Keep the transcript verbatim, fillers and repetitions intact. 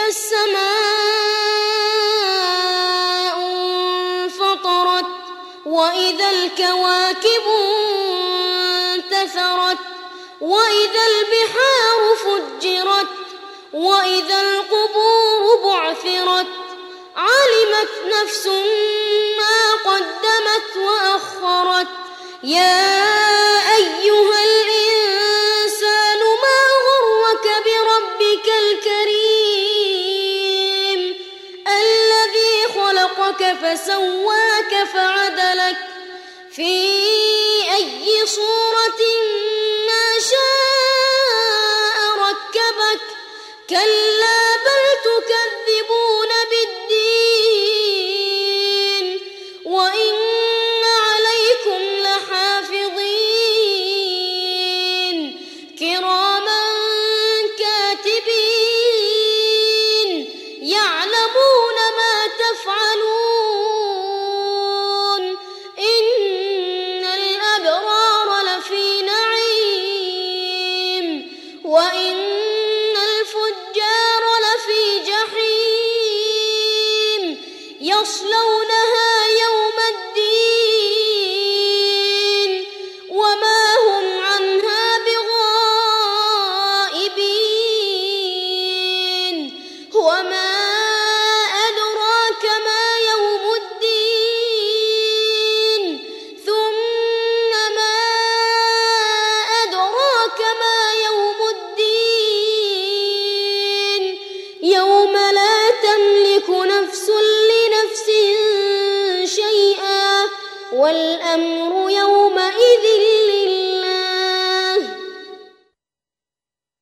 السماء انفطرت وإذا الكواكب انتثرت وإذا البحار فجرت وإذا القبور بعثرت علمت نفس ما قدمت وأخرت يا أيها الإنسان ما غرك بربك الكريم الذي خلقك فسواك فعدلك في أي صورة ما شاء ركبك كلا بل تكذبون بالدين وإن عليكم لحافظين كراما كاتبين يعلمون ما تفعلون إن الأبرار لفي نعيم وإن الفجار لفي جحيم يصلونها يوم الدين وما هم عنها بغائبين وما أدراك ما يوم الدين ثم ما أدراك ما يوم الدين يوم لا تملك نفس لنفس شيئا والأمر